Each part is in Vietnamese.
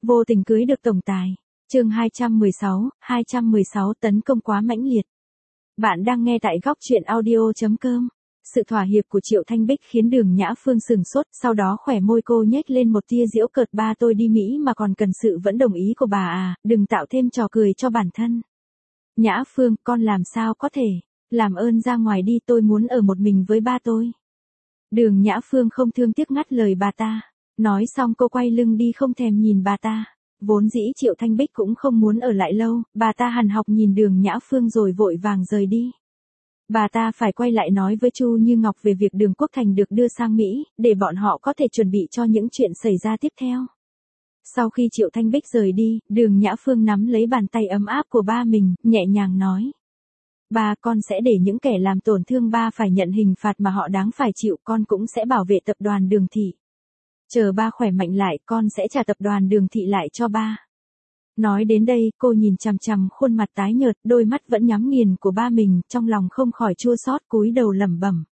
Vô tình cưới được tổng tài. Chương 216 tấn công quá mãnh liệt. Bạn đang nghe tại góc truyện audio.com. Sự thỏa hiệp của Triệu Thanh Bích khiến Đường Nhã Phương sừng sốt, sau đó khỏe môi cô nhếch lên một tia giễu cợt, ba tôi đi Mỹ mà còn cần sự vẫn đồng ý của bà à, đừng tạo thêm trò cười cho bản thân. Nhã Phương, con làm sao có thể, làm ơn ra ngoài đi, tôi muốn ở một mình với ba tôi. Đường Nhã Phương không thương tiếc ngắt lời bà ta. Nói xong cô quay lưng đi không thèm nhìn bà ta. Vốn dĩ Triệu Thanh Bích cũng không muốn ở lại lâu, bà ta hằn học nhìn Đường Nhã Phương rồi vội vàng rời đi. Bà ta phải quay lại nói với Chu Như Ngọc về việc Đường Quốc Thành được đưa sang Mỹ, để bọn họ có thể chuẩn bị cho những chuyện xảy ra tiếp theo. Sau khi Triệu Thanh Bích rời đi, Đường Nhã Phương nắm lấy bàn tay ấm áp của ba mình, nhẹ nhàng nói. Ba, con sẽ để những kẻ làm tổn thương ba phải nhận hình phạt mà họ đáng phải chịu, con cũng sẽ bảo vệ tập đoàn Đường Thị. Chờ ba khỏe mạnh lại, con sẽ trả tập đoàn Đường Thị lại cho ba. Nói đến đây, cô nhìn chằm chằm khuôn mặt tái nhợt, đôi mắt vẫn nhắm nghiền của ba mình, trong lòng không khỏi chua xót, cúi đầu lẩm bẩm.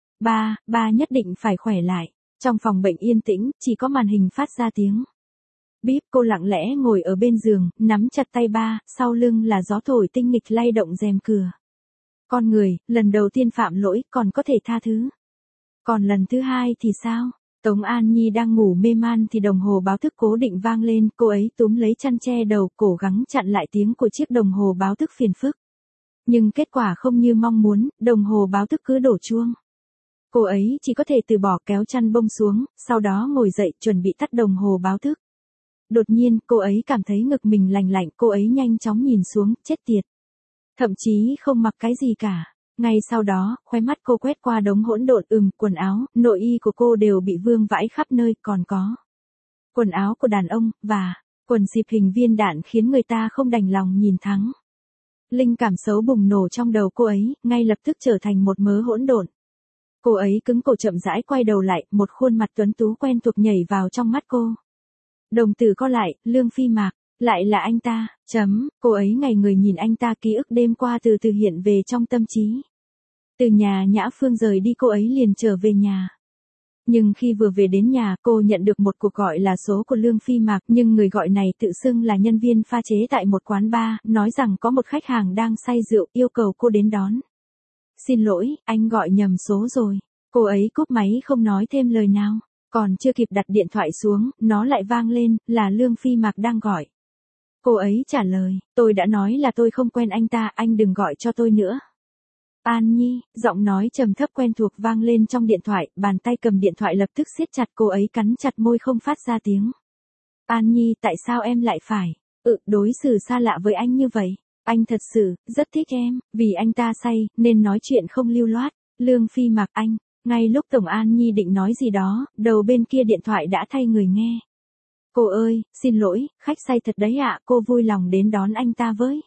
Ba nhất định phải khỏe lại. Trong phòng bệnh yên tĩnh, chỉ có màn hình phát ra tiếng bíp. Cô lặng lẽ ngồi ở bên giường, nắm chặt tay ba, sau lưng là gió thổi tinh nghịch lay động rèm cửa. Con người, lần đầu tiên phạm lỗi, còn có thể tha thứ. Còn lần thứ hai thì sao? Tống An Nhi đang ngủ mê man thì đồng hồ báo thức cố định vang lên, cô ấy túm lấy chăn che đầu, cố gắng chặn lại tiếng của chiếc đồng hồ báo thức phiền phức. Nhưng kết quả không như mong muốn, đồng hồ báo thức cứ đổ chuông. Cô ấy chỉ có thể từ bỏ, kéo chăn bông xuống, sau đó ngồi dậy chuẩn bị tắt đồng hồ báo thức. Đột nhiên, cô ấy cảm thấy ngực mình lành lạnh, cô ấy nhanh chóng nhìn xuống, chết tiệt. Thậm chí không mặc cái gì cả. Ngay sau đó, khóe mắt cô quét qua đống hỗn độn, quần áo, nội y của cô đều bị vương vãi khắp nơi, còn có quần áo của đàn ông, và quần xịp hình viên đạn khiến người ta không đành lòng nhìn thẳng. Linh cảm xấu bùng nổ trong đầu cô ấy, ngay lập tức trở thành một mớ hỗn độn. Cô ấy cứng cổ chậm rãi quay đầu lại, một khuôn mặt tuấn tú quen thuộc nhảy vào trong mắt cô. Đồng tử co lại, Lương Phi Mạc, lại là anh ta, cô ấy ngày người nhìn anh ta, ký ức đêm qua từ từ hiện về trong tâm trí. Từ nhà Nhã Phương rời đi, cô ấy liền trở về nhà. Nhưng khi vừa về đến nhà, cô nhận được một cuộc gọi là số của Lương Phi Mạc, nhưng người gọi này tự xưng là nhân viên pha chế tại một quán bar, nói rằng có một khách hàng đang say rượu, yêu cầu cô đến đón. Xin lỗi, anh gọi nhầm số rồi. Cô ấy cúp máy không nói thêm lời nào. Còn chưa kịp đặt điện thoại xuống, nó lại vang lên, là Lương Phi Mạc đang gọi. Cô ấy trả lời, tôi đã nói là tôi không quen anh ta, anh đừng gọi cho tôi nữa. An Nhi, giọng nói trầm thấp quen thuộc vang lên trong điện thoại, bàn tay cầm điện thoại lập tức siết chặt, cô ấy cắn chặt môi không phát ra tiếng. An Nhi, tại sao em lại phải đối xử xa lạ với anh như vậy? Anh thật sự rất thích em, vì anh ta say nên nói chuyện không lưu loát. Lương Phi Mạc, anh. Ngay lúc Tổng An Nhi định nói gì đó, đầu bên kia điện thoại đã thay người nghe. Cô ơi, xin lỗi, khách say thật đấy ạ, cô vui lòng đến đón anh ta với.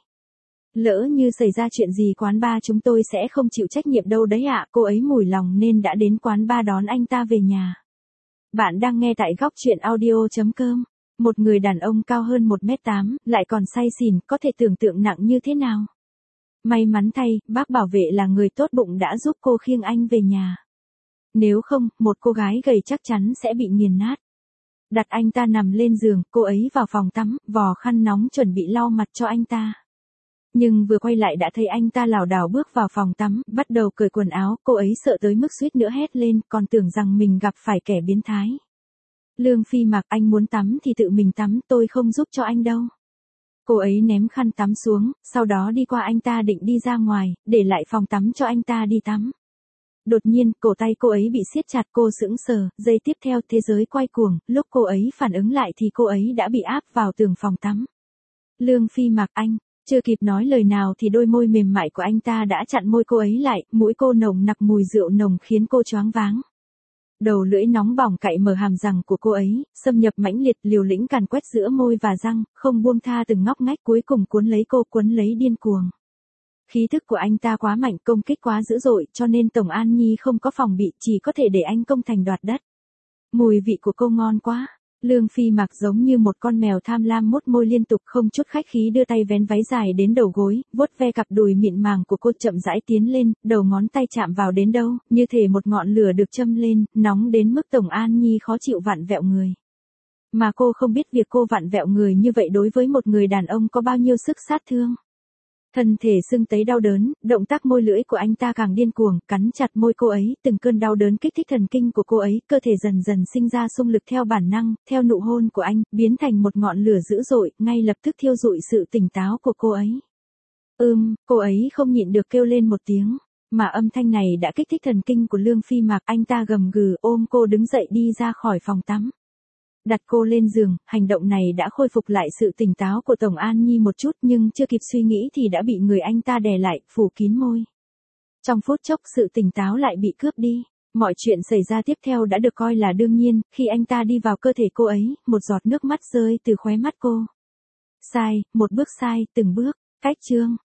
Lỡ như xảy ra chuyện gì quán bar chúng tôi sẽ không chịu trách nhiệm đâu đấy ạ, cô ấy mủi lòng nên đã đến quán bar đón anh ta về nhà. Bạn đang nghe tại góc truyện audio.com. Một người đàn ông cao hơn 1m8, lại còn say xỉn, có thể tưởng tượng nặng như thế nào. May mắn thay, bác bảo vệ là người tốt bụng đã giúp cô khiêng anh về nhà. Nếu không, một cô gái gầy chắc chắn sẽ bị nghiền nát. Đặt anh ta nằm lên giường, cô ấy vào phòng tắm, vò khăn nóng chuẩn bị lau mặt cho anh ta. Nhưng vừa quay lại đã thấy anh ta lảo đảo bước vào phòng tắm, bắt đầu cởi quần áo, cô ấy sợ tới mức suýt nữa hét lên, còn tưởng rằng mình gặp phải kẻ biến thái. Lương Phi Mạc, anh muốn tắm thì tự mình tắm, tôi không giúp cho anh đâu. Cô ấy ném khăn tắm xuống, sau đó đi qua anh ta định đi ra ngoài, để lại phòng tắm cho anh ta đi tắm. Đột nhiên, cổ tay cô ấy bị siết chặt, cô sững sờ, giây tiếp theo thế giới quay cuồng, lúc cô ấy phản ứng lại thì cô ấy đã bị áp vào tường phòng tắm. Lương Phi Mạc, anh. Chưa kịp nói lời nào thì đôi môi mềm mại của anh ta đã chặn môi cô ấy lại, mũi cô nồng nặc mùi rượu nồng khiến cô choáng váng. Đầu lưỡi nóng bỏng cạy mở hàm răng của cô ấy, xâm nhập mãnh liệt, liều lĩnh càn quét giữa môi và răng, không buông tha từng ngóc ngách, cuối cùng cuốn lấy cô, cuốn lấy điên cuồng. Khí thức của anh ta quá mạnh, công kích quá dữ dội, cho nên Tổng An Nhi không có phòng bị, chỉ có thể để anh công thành đoạt đất. Mùi vị của cô ngon quá. Lương Phi Mạc giống như một con mèo tham lam mút môi liên tục, không chút khách khí đưa tay vén váy dài đến đầu gối, vuốt ve cặp đùi mịn màng của cô, chậm rãi tiến lên, đầu ngón tay chạm vào đến đâu, như thể một ngọn lửa được châm lên, nóng đến mức Tổng An Nhi khó chịu vặn vẹo người. Mà cô không biết việc cô vặn vẹo người như vậy đối với một người đàn ông có bao nhiêu sức sát thương. Thân thể sưng tấy đau đớn, động tác môi lưỡi của anh ta càng điên cuồng, cắn chặt môi cô ấy, từng cơn đau đớn kích thích thần kinh của cô ấy, cơ thể dần dần sinh ra xung lực theo bản năng, theo nụ hôn của anh, biến thành một ngọn lửa dữ dội, ngay lập tức thiêu rụi sự tỉnh táo của cô ấy. Cô ấy không nhịn được kêu lên một tiếng, mà âm thanh này đã kích thích thần kinh của Lương Phi Mạc, anh ta gầm gừ ôm cô đứng dậy đi ra khỏi phòng tắm. Đặt cô lên giường, hành động này đã khôi phục lại sự tỉnh táo của Tổng An Nhi một chút nhưng chưa kịp suy nghĩ thì đã bị người anh ta đè lại, phủ kín môi. Trong phút chốc sự tỉnh táo lại bị cướp đi. Mọi chuyện xảy ra tiếp theo đã được coi là đương nhiên, khi anh ta đi vào cơ thể cô ấy, một giọt nước mắt rơi từ khóe mắt cô. Sai, một bước sai, từng bước, cách chương.